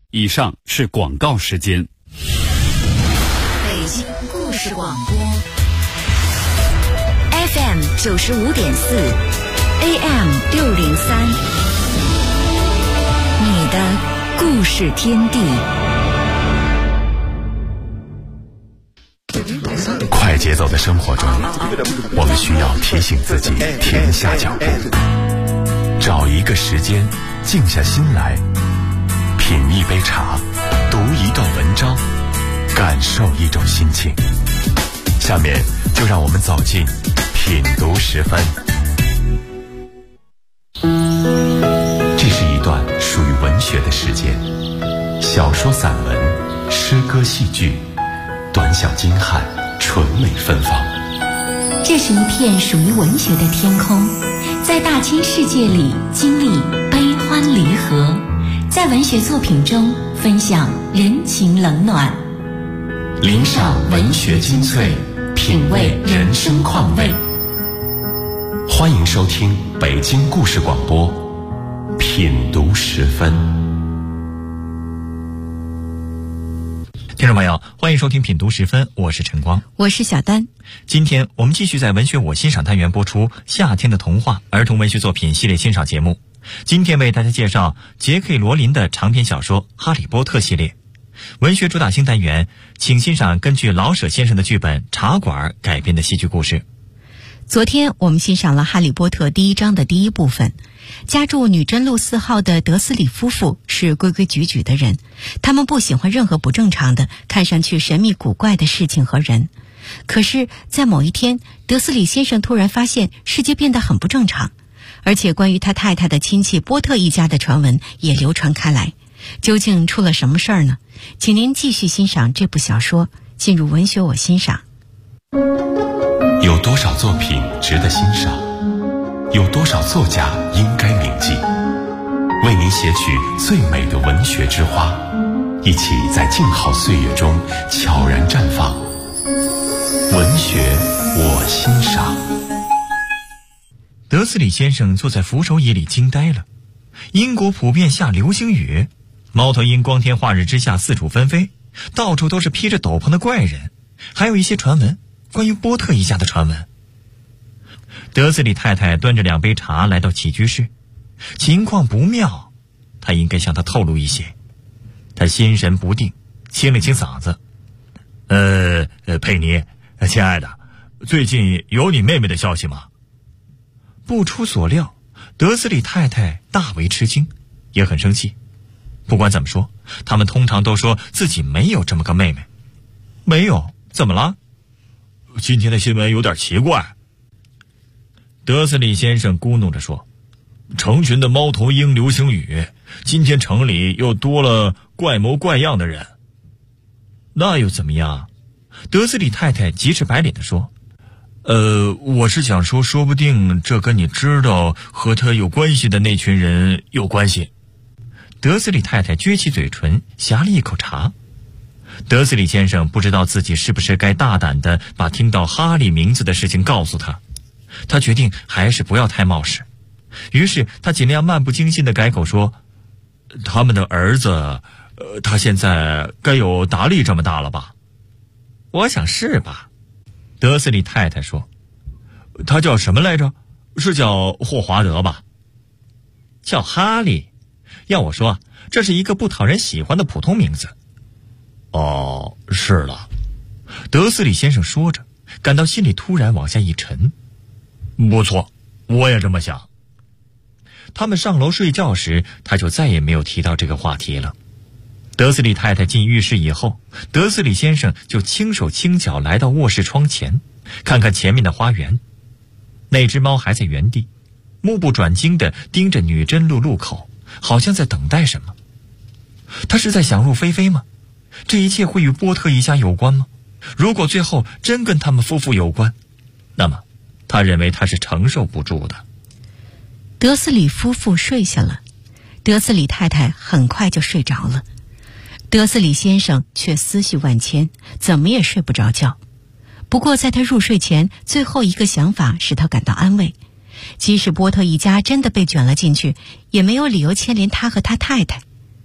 以上是广告时间。 北京故事广播 FM 95.4 AM 603，你的故事天地。 快节奏的生活中，我们需要提醒自己停下脚步，找一个时间静下心来，品一杯茶，读一段文章，感受一种心情。下面就让我们走进品读10分。这是一段属于文学的时间，小说、散文、诗歌、戏剧，短小精悍，纯美芬芳。 这是一片属于文学的天空，在大千世界里经历悲欢离合，在文学作品中分享人情冷暖， 聆赏文学精粹，品味人生况味。欢迎收听北京故事广播品读10分。 听众朋友，欢迎收听品读10分，我是陈光， 我是小丹。 今天我们继续在文学我欣赏单元播出夏天的童话儿童文学作品系列欣赏节目。今天为大家介绍杰克·罗琳的长篇小说《哈利波特》系列。文学主打星单元，请欣赏根据老舍先生的剧本《茶馆》改编的戏剧故事。 昨天我们欣赏了《哈利波特》第1章的第1部分。家住女真路4号的德斯里夫妇是规规矩矩的人，他们不喜欢任何不正常的、看上去神秘古怪的事情和人。可是在某一天，德斯里先生突然发现世界变得很不正常，而且关于他太太的亲戚波特一家的传闻也流传开来。究竟出了什么事儿呢？请您继续欣赏这部小说，进入文学我欣赏。 有多少作品值得欣赏？有多少作家应该铭记？为您撷取最美的文学之花，一起在静好岁月中悄然绽放。文学我欣赏。 德斯里先生坐在扶手椅里惊呆了。英国普遍下流星雨，猫头鹰光天化日之下四处纷飞，到处都是披着斗篷的怪人，还有一些传闻，关于波特一家的传闻。德斯里太太端着2杯茶来到起居室，情况不妙，她应该向他透露一些。她心神不定，清了清嗓子：佩妮，亲爱的，最近有你妹妹的消息吗？不出所料，德斯里太太大为吃惊，也很生气。不管怎么说，他们通常都说自己没有这么个妹妹。没有？怎么了？今天的新闻有点奇怪。德斯里先生咕哝着说：成群的猫头鹰流星雨，今天城里又多了怪模怪样的人。那又怎么样？德斯里太太急赤白脸地说：我是想说，说不定这跟你知道和他有关系的那群人有关系。德斯里太太撅起嘴唇，呷了一口茶。德斯里先生不知道自己是不是该大胆地把听到哈利名字的事情告诉他，他决定还是不要太冒失。于是他尽量漫不经心地改口说：他们的儿子，他现在该有达利这么大了吧？我想是吧。德斯里太太说：他叫什么来着？是叫霍华德吧？叫哈利。要我说，这是一个不讨人喜欢的普通名字。哦，是了。德斯里先生说着，感到心里突然往下一沉。不错，我也这么想。他们上楼睡觉时，他就再也没有提到这个话题了。德斯里太太进浴室以后，德斯里先生就轻手轻脚来到卧室窗前，看看前面的花园。那只猫还在原地，目不转睛地盯着女真路路口，好像在等待什么。他是在想入非非吗？这一切会与波特一家有关吗？如果最后真跟他们夫妇有关，那么他认为他是承受不住的。 德斯里夫妇睡下了，德斯里太太很快就睡着了。德斯里先生却思绪万千，怎么也睡不着觉。不过在他入睡前，最后一个想法使他感到安慰。即使波特一家真的被卷了进去，也没有理由牵连他和他太太。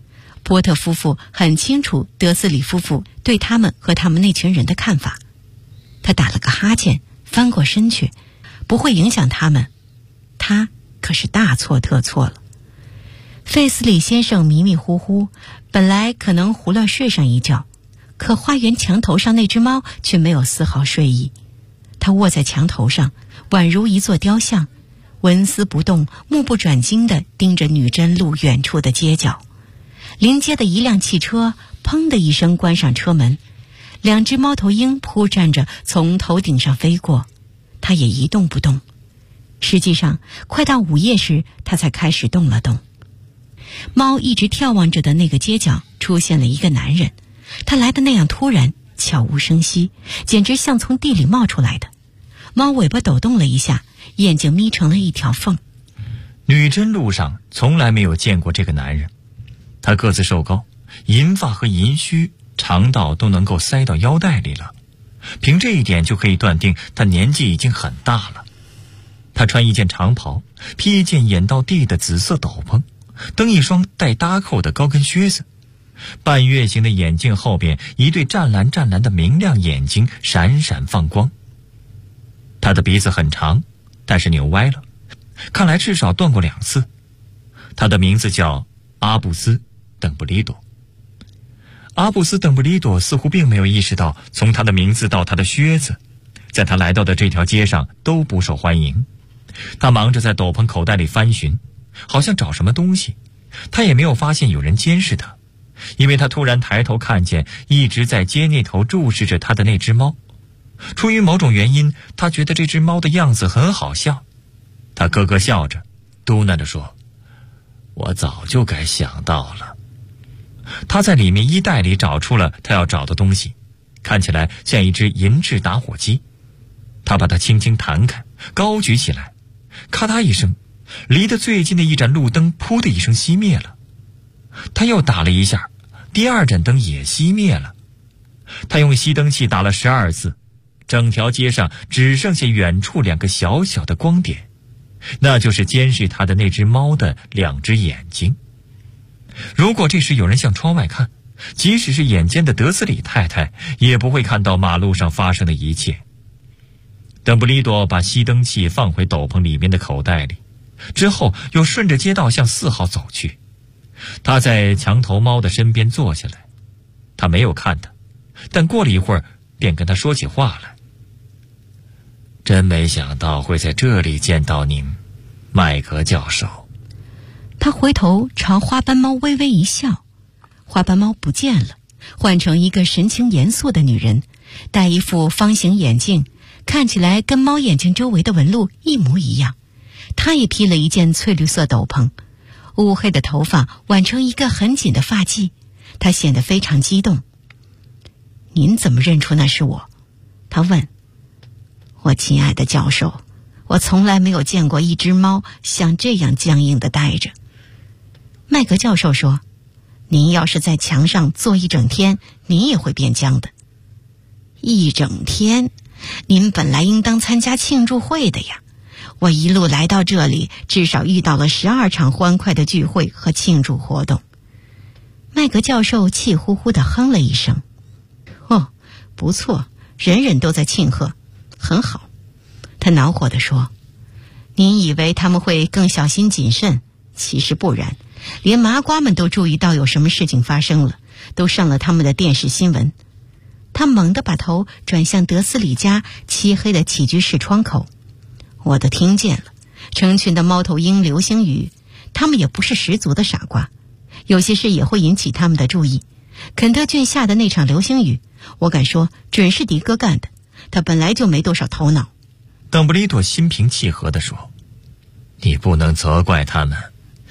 波特夫妇很清楚德斯里夫妇对他们和他们那群人的看法。他打了个哈欠，翻过身去，不会影响他们。他可是大错特错了。费斯里先生迷迷糊糊，本来可能胡乱睡上一觉，可花园墙头上那只猫却没有丝毫睡意。它卧在墙头上，宛如一座雕像，纹丝不动，目不转睛地盯着女真路远处的街角。临街的一辆汽车砰的一声关上车门，2只猫头鹰扑扇着从头顶上飞过，它也一动不动。实际上快到午夜时，它才开始动了动。猫一直眺望着的那个街角出现了一个男人，他来的那样突然，悄无声息，简直像从地里冒出来的。猫尾巴抖动了一下，眼睛眯成了一条缝。 女真路上从来没有见过这个男人，他个子瘦高，银发和银须长到都能够塞到腰带里了，凭这一点就可以断定他年纪已经很大了。他穿一件长袍，披一件掩到地的紫色斗篷，蹬一双带搭扣的高跟靴子，半月形的眼镜后边一对湛蓝湛蓝的明亮眼睛闪闪放光。他的鼻子很长，但是扭歪了，看来至少断过2次。他的名字叫阿布斯·邓布利多。阿布斯·邓布利多似乎并没有意识到，从他的名字到他的靴子，在他来到的这条街上都不受欢迎。他忙着在斗篷口袋里翻寻，好像找什么东西。他也没有发现有人监视他，因为他突然抬头看见一直在街那头注视着他的那只猫。出于某种原因，他觉得这只猫的样子很好笑。他咯咯笑着，嘟囔着说：“我早就该想到了。”他在里面衣袋里找出了他要找的东西，看起来像一只银质打火机。他把它轻轻弹开，高举起来，咔嗒一声，离得最近的一盏路灯噗的一声熄灭了。他又打了一下，第2盏灯也熄灭了。他用熄灯器打了12次，整条街上只剩下远处2个小小的光点，那就是监视他的那只猫的2只眼睛。如果这时有人向窗外看，即使是眼尖的德斯里太太也不会看到马路上发生的一切。邓布利多把熄灯器放回斗篷里面的口袋里，之后又顺着街道向4号走去。他在墙头猫的身边坐下来，他没有看他，但过了一会儿便跟他说起话来。真没想到会在这里见到您，麦格教授。 他回头朝花斑猫微微一笑，花斑猫不见了，换成一个神情严肃的女人，戴一副方形眼镜，看起来跟猫眼睛周围的纹路一模一样。她也披了一件翠绿色斗篷，乌黑的头发挽成一个很紧的发髻，她显得非常激动。您怎么认出那是我？她问。我亲爱的教授，我从来没有见过一只猫像这样僵硬地待着。麦格教授说，您要是在墙上坐一整天，您也会变僵的。一整天？您本来应当参加庆祝会的呀。我一路来到这里，至少遇到了12场欢快的聚会和庆祝活动。麦格教授气呼呼地哼了一声。哦，不错，人人都在庆贺，很好。他恼火地说，您以为他们会更小心谨慎，其实不然，连麻瓜们都注意到有什么事情发生了，都上了他们的电视新闻。他猛地把头转向德斯里家漆黑的起居室窗口。我都听见了，成群的猫头鹰流星雨，他们也不是十足的傻瓜，有些事也会引起他们的注意。肯德郡下的那场流星雨，我敢说准是迪哥干的，他本来就没多少头脑。 邓布利多心平气和地说，你不能责怪他们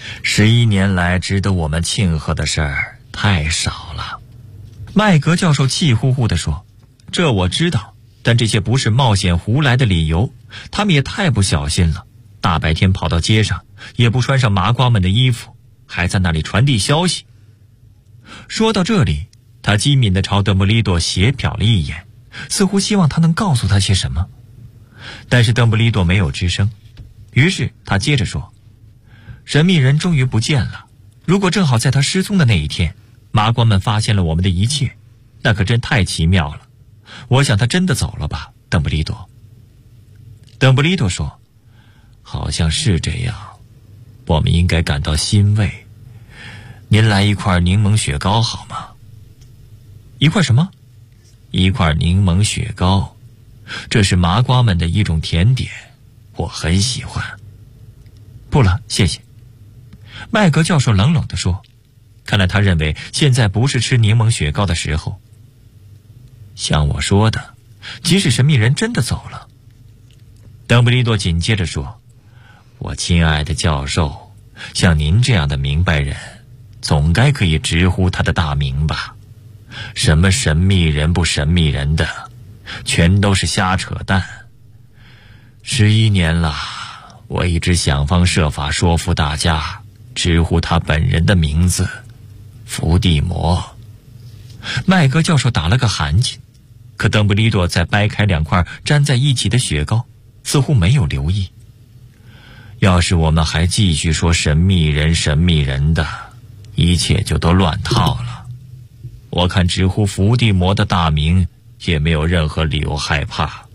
，11年来值得我们庆贺的事儿太少了。麦格教授气呼呼地说，这我知道，但这些不是冒险胡来的理由，他们也太不小心了，大白天跑到街上，也不穿上麻瓜们的衣服，还在那里传递消息。说到这里，他机敏地朝邓布利多斜瞟了一眼，似乎希望他能告诉他些什么。但是邓布利多没有吱声，于是他接着说，神秘人终于不见了，如果正好在他失踪的那一天， 麻瓜们发现了我们的一切，那可真太奇妙了。我想他真的走了吧，邓布利多。邓布利多说，好像是这样，我们应该感到欣慰。您来一块柠檬雪糕好吗？一块什么？一块柠檬雪糕，这是麻瓜们的一种甜点，我很喜欢。不了，谢谢。麦格教授冷冷地说，看来他认为现在不是吃柠檬雪糕的时候。像我说的，即使神秘人真的走了。邓布利多紧接着说，我亲爱的教授，像您这样的明白人，总该可以直呼他的大名吧？什么神秘人不神秘人的，全都是瞎扯淡。11年了，我一直想方设法说服大家直呼他本人的名字，伏地魔。麦格教授打了个寒噤，可邓布利多在掰开2块粘在一起的雪糕，似乎没有留意。要是我们还继续说神秘人神秘人的，一切就都乱套了。我看直呼伏地魔的大名也没有任何理由害怕。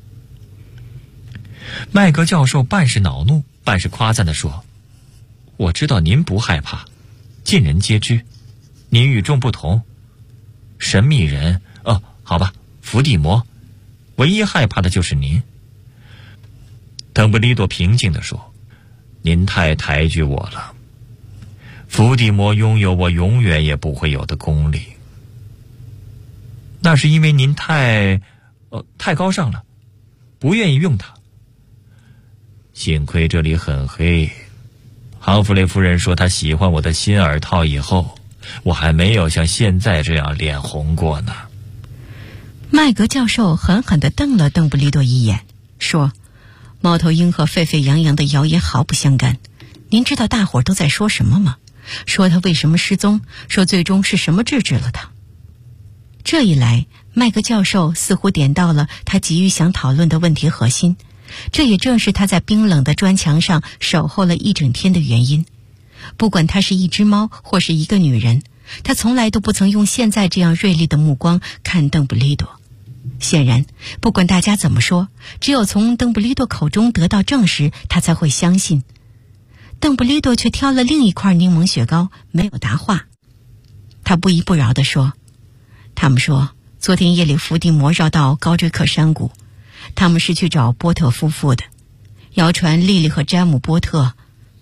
麦格教授半是恼怒半是夸赞地说，我知道您不害怕，尽人皆知，您与众不同。神秘人，好吧，伏地魔，唯一害怕的就是您。邓布利多平静地说，您太抬举我了。伏地魔拥有我永远也不会有的功力。那是因为您太高尚了，不愿意用它。幸亏这里很黑。杭弗雷夫人说她喜欢我的新耳套以后，我还没有像现在这样脸红过呢。 麦格教授狠狠地瞪了邓布利多一眼，说，猫头鹰和沸沸扬扬的谣言毫不相干。您知道大伙儿都在说什么吗？说他为什么失踪，说最终是什么制止了他。这一来，麦格教授似乎点到了他急于想讨论的问题核心，这也正是他在冰冷的砖墙上守候了一整天的原因。不管他是一只猫或是一个女人，他从来都不曾用现在这样锐利的目光看邓布利多。显然，不管大家怎么说，只有从邓布利多口中得到证实，他才会相信。邓布利多却挑了另一块柠檬雪糕，没有答话。他不依不饶地说，他们说昨天夜里伏地魔绕到高追克山谷，他们是去找波特夫妇的。谣传莉莉和詹姆波特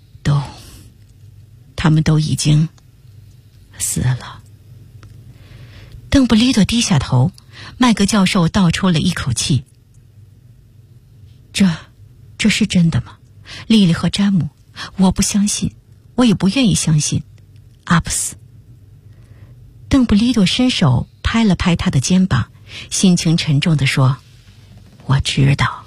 他们都已经死了。邓布利多低下头，麦格教授倒抽了一口气。这是真的吗？莉莉和詹姆，我不相信，我也不愿意相信。阿普斯。邓布利多伸手拍了拍他的肩膀，心情沉重地说，我知道。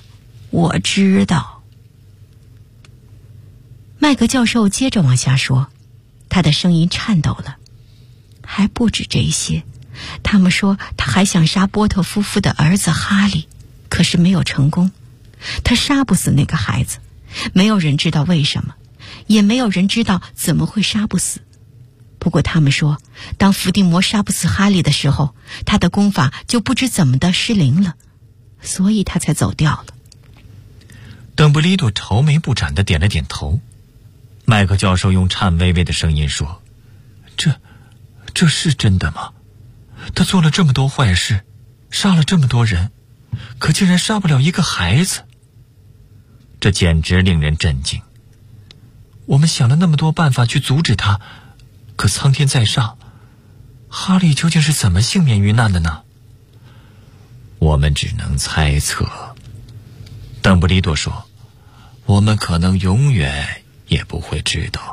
麦格教授接着往下说，他的声音颤抖了。还不止这些，他们说他还想杀波特夫妇的儿子哈利，可是没有成功。他杀不死那个孩子，没有人知道为什么，也没有人知道怎么会杀不死。不过他们说，当伏地魔杀不死哈利的时候，他的功法就不知怎么的失灵了，所以他才走掉了。 邓布利多愁眉不展地点了点头。麦克教授用颤巍巍的声音说，这是真的吗？他做了这么多坏事，杀了这么多人，可竟然杀不了一个孩子，这简直令人震惊。我们想了那么多办法去阻止他，可苍天在上，哈利究竟是怎么幸免于难的呢？我们只能猜测。邓布利多说，我们可能永远也不会知道。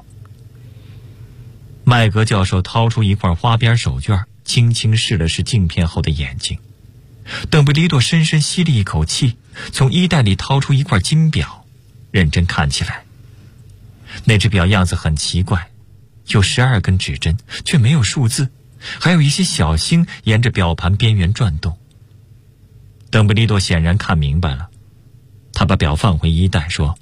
麦格教授掏出一块花边手绢，轻轻试了试镜片后的眼睛。邓布利多深深吸了一口气，从衣袋里掏出一块金表，认真看起来。那只表样子很奇怪，有12根指针，却没有数字，还有一些小星沿着表盘边缘转动。邓布利多显然看明白了，他把表放回衣袋，说，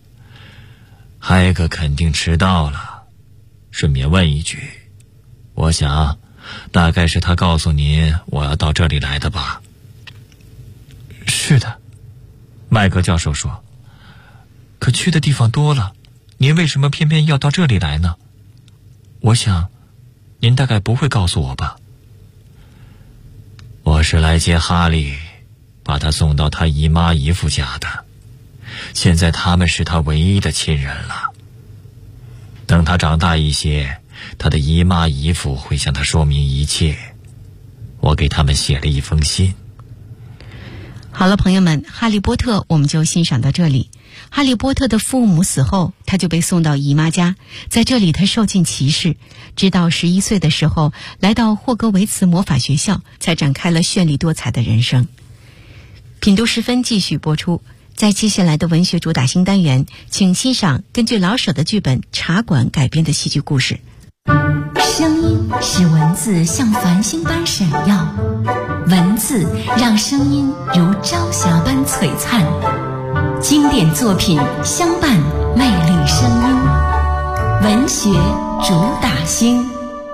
海格肯定迟到了，顺便问一句，我想大概是他告诉您我要到这里来的吧？ 是的， 麦克教授说。 可去的地方多了，您为什么偏偏要到这里来呢？我想，您大概不会告诉我吧？ 我是来接哈利，把他送到他姨妈姨父家的。现在他们是他唯一的亲人了。等他长大一些，他的姨妈姨父会向他说明一切。我给他们写了一封信。 好了，朋友们，哈利波特我们就欣赏到这里。哈利波特的父母死后，他就被送到姨妈家，在这里他受尽歧视，直到11岁的时候来到霍格维茨魔法学校，才展开了绚丽多彩的人生。品读时分继续播出。在接下来的文学主打新单元，请欣赏根据老舍的剧本《茶馆》改编的戏剧故事。 声音使文字像繁星般闪耀，文字让声音如朝霞般璀璨。经典作品相伴魅力声音，文学主打星。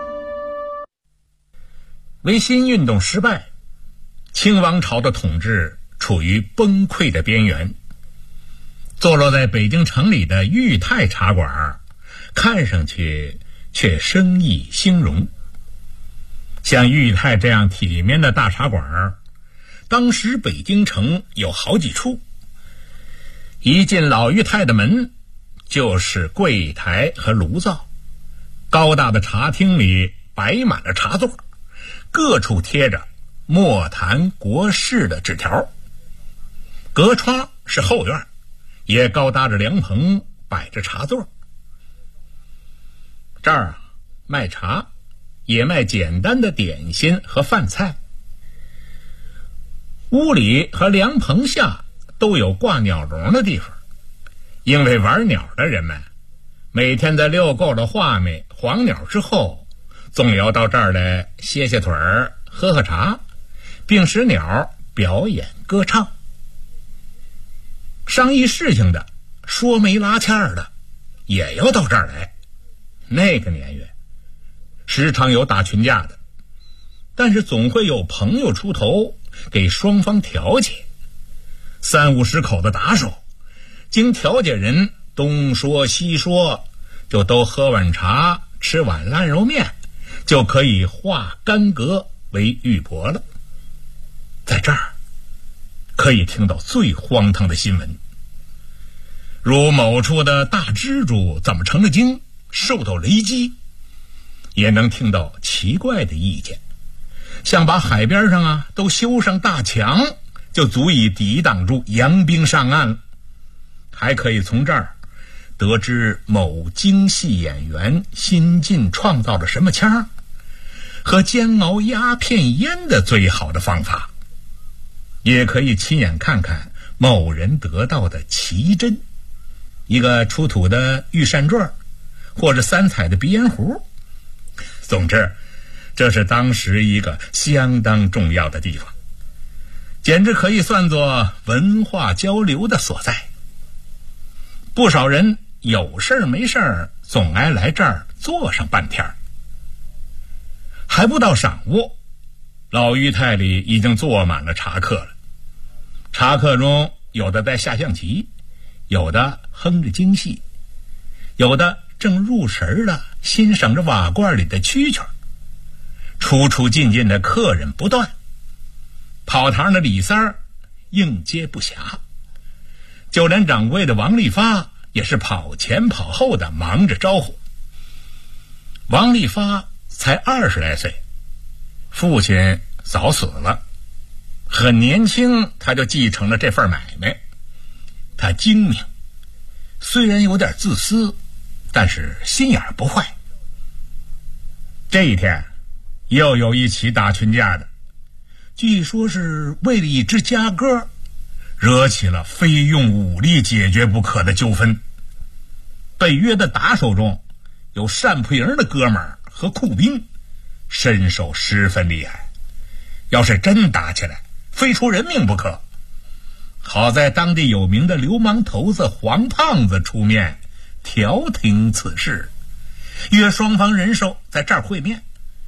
维新运动失败，清王朝的统治处于崩溃的边缘。坐落在北京城里的裕泰茶馆，看上去却生意兴隆。像裕泰这样体面的大茶馆，当时北京城有好几处。一进老裕泰的门，就是柜台和炉灶，高大的茶厅里摆满了茶座，各处贴着莫谈国事的纸条。隔窗是后院，也高搭着凉棚，摆着茶座。这儿卖茶，也卖简单的点心和饭菜。屋里和凉棚下都有挂鸟笼的地方，因为玩鸟的人们每天在遛够了画眉黄鸟之后，总要到这儿来歇歇腿儿，喝喝茶，并使鸟表演歌唱。商议事情的，说媒拉纤的，也要到这儿来。那个年月时常有打群架的，但是总会有朋友出头给双方调解。30-50口的打手，经调解人东说西说，就都喝碗茶吃碗烂肉面，就可以化干戈为玉帛了。在这儿可以听到最荒唐的新闻，如某处的大蜘蛛怎么成了精，受到雷击，也能听到奇怪的意见，像把海边上都修上大墙，就足以抵挡住洋兵上岸了。还可以从这儿得知某京戏演员新近创造了什么腔和煎熬鸦片烟的最好的方法，也可以亲眼看看某人得到的奇珍，一个出土的玉扇坠，或者3彩的鼻烟壶。总之，这是当时一个相当重要的地方，简直可以算作文化交流的所在。不少人有事没事总爱来这儿坐上半天。还不到晌午，老裕泰里已经坐满了茶客了。茶客中有的在下象棋，有的哼着京戏，有的正入神的欣赏着瓦罐里的蛐蛐，出出进进的客人不断，跑堂的李三儿应接不暇，就连掌柜的王利发也是跑前跑后的忙着招呼。王利发才20来岁，父亲早死了，很年轻他就继承了这份买卖。他精明，虽然有点自私，但是心眼不坏。这一天又有一起打群架的，据说是为了一支家歌，惹起了非用武力解决不可的纠纷。被约的打手中有单铺营的哥们儿和库兵，身手十分厉害，要是真打起来，非出人命不可。好在当地有名的流氓头子黄胖子出面调停此事，约双方人手在这儿会面，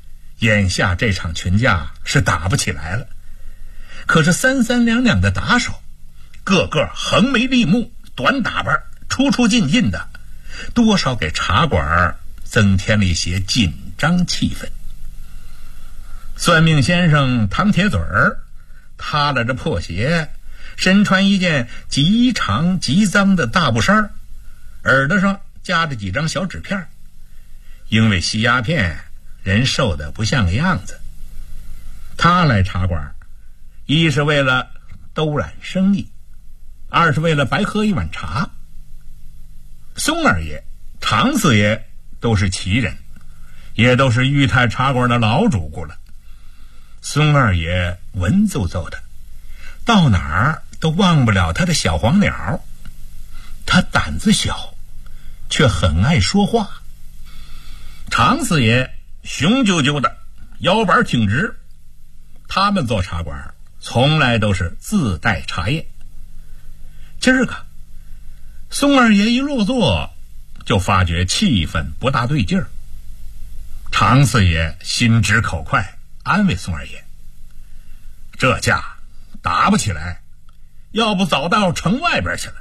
眼下这场群架是打不起来了，可是三三两两的打手，个个横眉立目，短打扮，出出进进的，多少给茶馆增添了一些紧张气氛。算命先生唐铁嘴儿踏了着破鞋，身穿一件极长极脏的大布衫，耳朵上夹着几张小纸片，因为吸鸦片，人瘦得不像个样子。他来茶馆，一是为了兜揽生意，二是为了白喝一碗茶。松二爷、常四爷都是奇人，也都是裕泰茶馆的老主顾了。松二爷文绉绉的，到哪儿都忘不了他的小黄鸟。他胆子小，却很爱说话。常四爷雄赳赳的，腰板挺直。他们做茶馆从来都是自带茶叶。今儿个松二爷一落座，就发觉气氛不大对劲儿。常四爷心直口快，安慰松二爷：这架打不起来，要不早到城外边去了。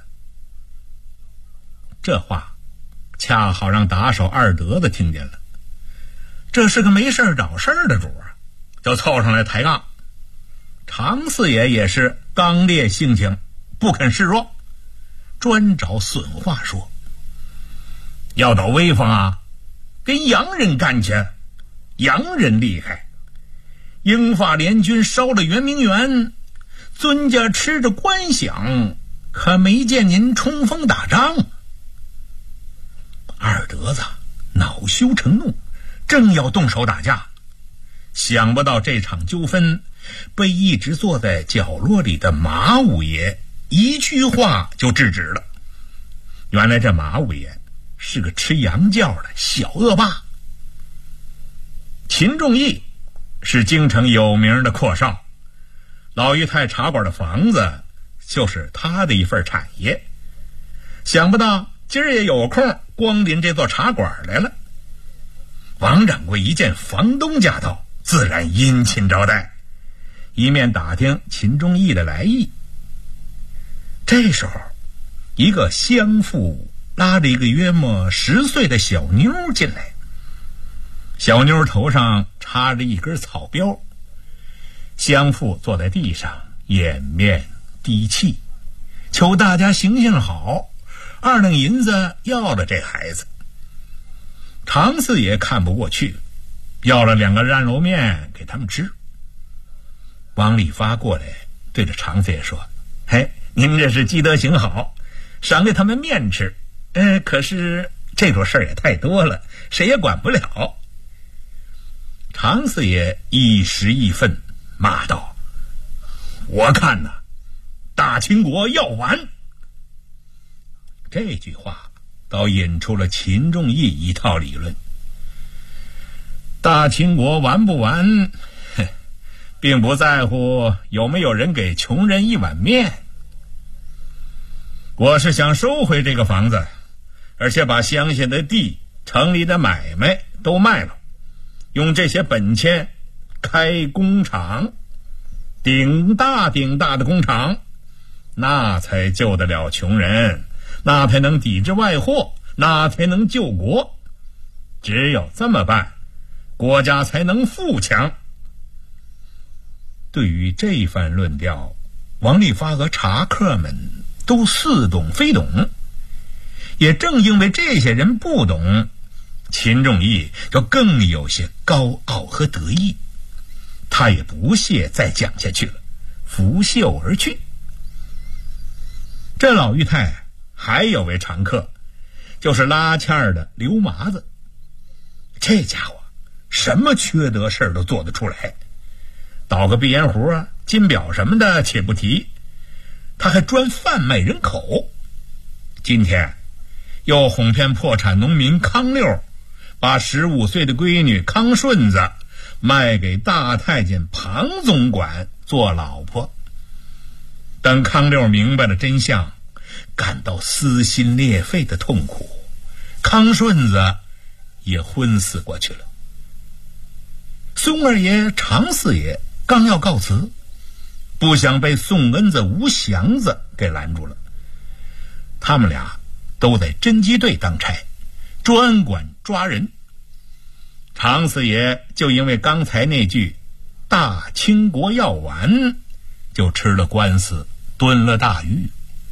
这话恰好让打手二德子听见了，这是个没事找事的主啊，就凑上来抬杠。常四爷也是刚烈性情，不肯示弱，专找损话说：要找威风啊，跟洋人干去，洋人厉害。英法联军烧了圆明园，尊家吃着官饷，可没见您冲锋打仗。二德子恼羞成怒，正要动手打架，想不到这场纠纷被一直坐在角落里的马五爷一句话就制止了。原来这马五爷是个吃洋教的小恶霸。秦仲义是京城有名的阔少，老裕泰茶馆的房子就是他的一份产业。想不到今儿也有空光临这座茶馆来了。王掌柜一见房东驾到，自然殷勤招待，一面打听秦仲义的来意。这时候一个乡妇拉着一个约莫10岁的小妞进来，小妞头上插着一根草标，乡妇坐在地上掩面低泣，求大家行行好，2两银子要了这孩子。常四爷看不过去，要了2个烂肉面给他们吃。王利发过来对着常四爷说：嘿，您这是积德行好，赏给他们面吃，可是这种事儿也太多了，谁也管不了。常四爷一时义愤，骂道：我看呐，大清国要完。这句话倒引出了秦仲义一套理论。大清国完不完，并不在乎有没有人给穷人一碗面。我是想收回这个房子，而且把乡下的地、城里的买卖都卖了，用这些本钱开工厂，顶大的工厂，那才救得了穷人，那才能抵制外祸，那才能救国。只有这么办，国家才能富强。对于这番论调，王利发和茶客们都似懂非懂。也正因为这些人不懂，秦仲义就更有些高傲和得意。他也不屑再讲下去了，拂袖而去。这老裕泰还有位常客，就是拉纤儿的刘麻子。这家伙什么缺德事儿都做得出来，捣个鼻烟壶啊、金表什么的且不提，他还专贩卖人口。今天又哄骗破产农民康六，把15岁的闺女康顺子卖给大太监庞总管做老婆。等康六明白了真相，感到撕心裂肺的痛苦，康顺子也昏死过去了。 宋二爷、常四爷刚要告辞，不想被宋恩子、吴祥子给拦住了。他们俩都在侦缉队当差，专管抓人。常四爷就因为刚才那句大清国药丸就吃了官司，蹲了大狱。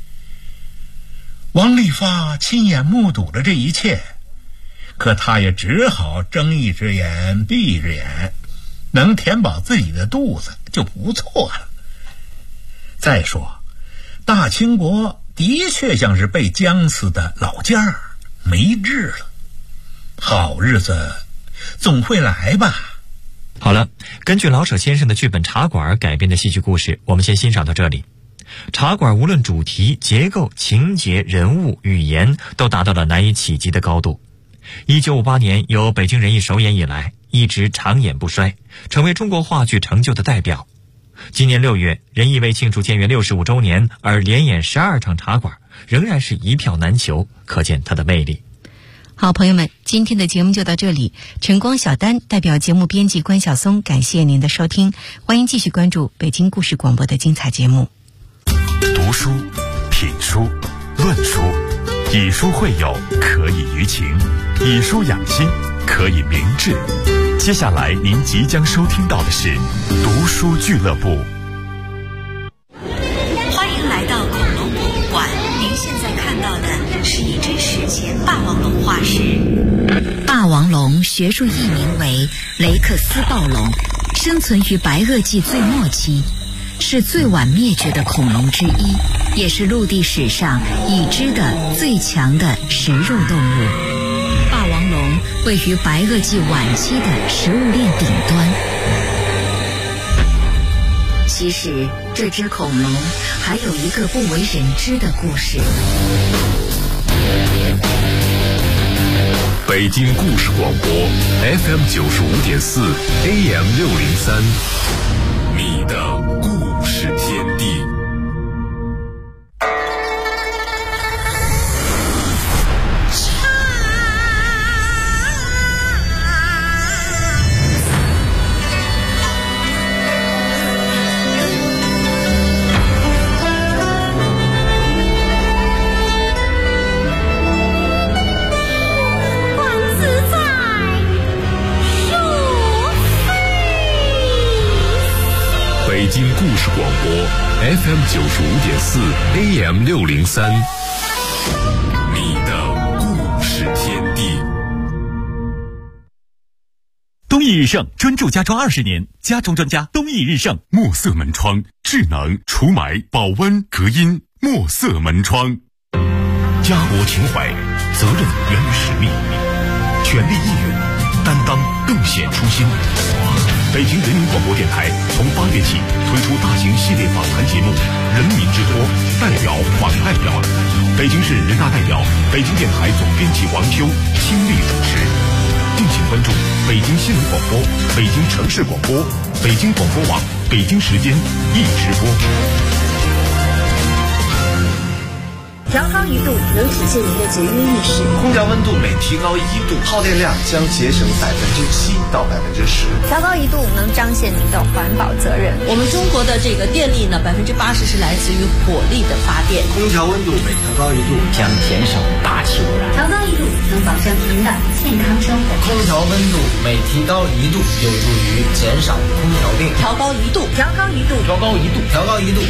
王利发亲眼目睹了这一切，可他也只好睁一只眼闭一只眼，能填饱自己的肚子就不错了。再说大清国的确像是被僵死的老件儿，没治了，好日子总会来吧。 好了，根据老舍先生的剧本《茶馆》改编的戏剧故事，我们先欣赏到这里。茶馆无论主题、结构、情节、人物、语言都达到了难以企及的高度。1958年由北京人艺首演以来，一直长演不衰，成为中国话剧成就的代表。今年6月，人艺为庆祝建园65周年而连演12场茶馆，仍然是一票难求，可见它的魅力。 好，朋友们，今天的节目就到这里。晨光小丹代表节目编辑关晓松，感谢您的收听，欢迎继续关注北京故事广播的精彩节目。 读书、品书、论书，以书会友，可以娱情；以书养心，可以明志。接下来您即将收听到的是读书俱乐部。 欢迎来到恐龙博物馆，您现在看到的是一只史前霸王龙化石。霸王龙学术译名为雷克斯暴龙，生存于白垩纪最末期，是最晚灭绝的恐龙之一，也是陆地史上已知的最强的食肉动物。霸王龙位于白垩纪晚期的食物链顶端。其实这只恐龙还有一个不为人知的故事。 北京故事广播 FM 95.4 AM 603，你的故事天地。北京故事广播 FM 95.4 AM 603，你的故事天地。 东义日盛专注家装20年，家装专家东义日盛。 墨色门窗，智能除霾、保温、隔音。墨色门窗，家国情怀，责任源于使命，全力义勇，担当更显初心。北京人民广播电台从8月起推出大型系列访谈节目《人民之托》，代表访代表，北京市人大代表、北京电台总编辑王修亲力主持。敬请关注北京新闻广播、北京城市广播、北京广播网、北京时间一直播。 调高1度能体现您的节约意识。 空调温度每提高1度，耗电量将节省7%到10%。 调高1度能彰显您的环保责任。 我们中国的这个电力呢，80%是来自于火力的发电。 空调温度每调高1度将减少大气污染。 调高1度能保证您的健康生活。 空调温度每提高1度有助于减少空调电。 调高1度， 调高1度， 调高1度，调高1度。